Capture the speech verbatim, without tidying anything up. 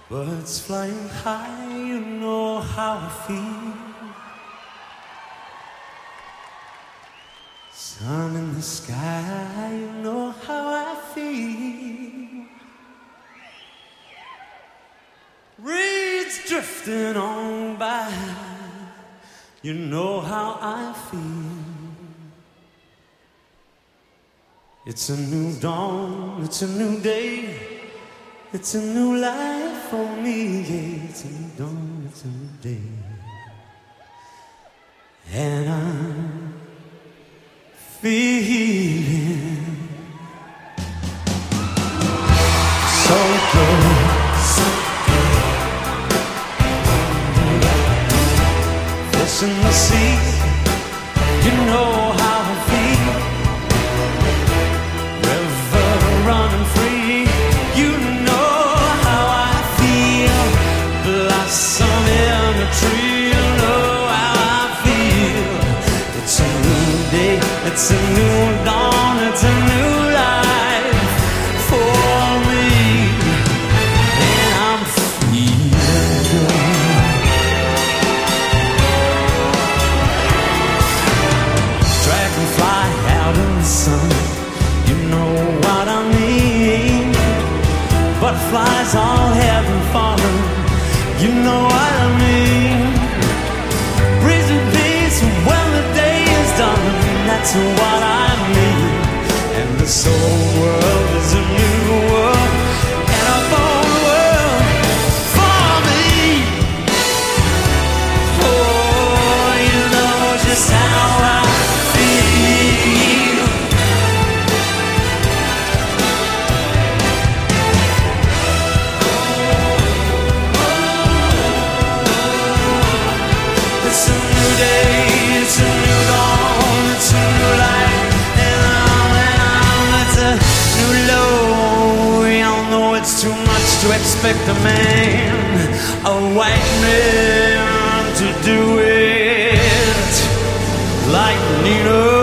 Birds flying high, you know how I feel. Sun in the sky, you know how I feel. Reeds drifting on by, you know how I feel. It's a new dawn, it's a new day, it's a new life for me. Yeah, it's a new dawn, it's a new day, and I'm feeling so good, so good. Fish in the sea, you know how I feel. River running free, you know how I feel. Blossom in a tree, you know how I feel. It's a new day, it's a new dawn, it's a new life for me, and I'm feeling good. Dragonfly out in the sun, you know what I mean. Butterflies all heaven falling, you know what I mean. Breezy beats when the day is done, that's what I mean. And this whole world is a new world, and a born world for me. Oh, you know just how I feel. It's a new day, it's a new dawn, it's a new life, and I'm, and I'm, it's a new low. We all know it's too much to expect a man, a white man, to do it like Nina.